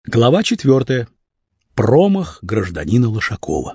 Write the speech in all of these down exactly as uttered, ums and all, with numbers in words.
Глава четвертая. Промах гражданина Лошакова.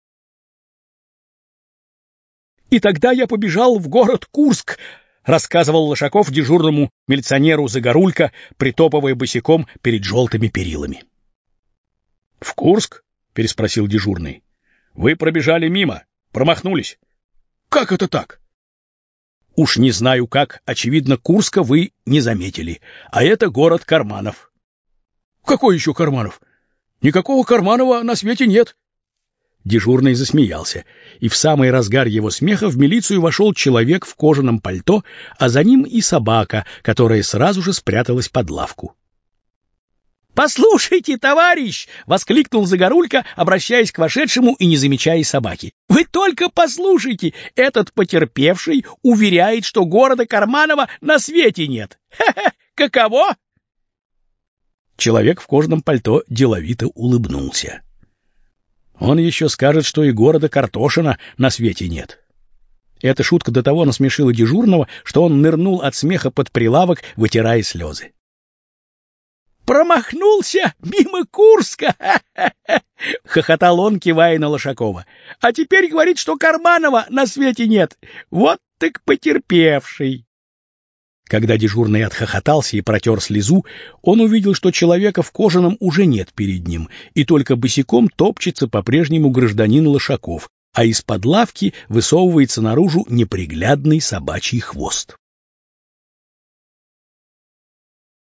«И тогда я побежал в город Курск», — рассказывал Лошаков дежурному милиционеру Загорулько, притопывая босиком перед желтыми перилами. «В Курск?» — переспросил дежурный. «Вы пробежали мимо, промахнулись. Как это так?» «Уж не знаю как, очевидно, Курска вы не заметили, а это город Карманов». «Какой еще Карманов? Никакого Карманова на свете нет». Дежурный засмеялся, и в самый разгар его смеха в милицию вошел человек в кожаном пальто, а за ним и собака, которая сразу же спряталась под лавку. «Послушайте, товарищ!» — воскликнул Загорулько, обращаясь к вошедшему и не замечая собаки. «Вы только послушайте! Этот потерпевший уверяет, что города Карманова на свете нет! Ха-ха! Каково?» Человек в кожаном пальто деловито улыбнулся. «Он еще скажет, что и города Картошина на свете нет». Эта шутка до того насмешила дежурного, что он нырнул от смеха под прилавок, вытирая слезы. «Промахнулся мимо Курска!» — хохотал он, кивая на Лошакова. «А теперь говорит, что Карманова на свете нет. Вот так потерпевший!» Когда дежурный отхохотался и протер слезу, он увидел, что человека в кожаном уже нет перед ним, и только босиком топчется по-прежнему гражданин Лошаков, а из-под лавки высовывается наружу неприглядный собачий хвост.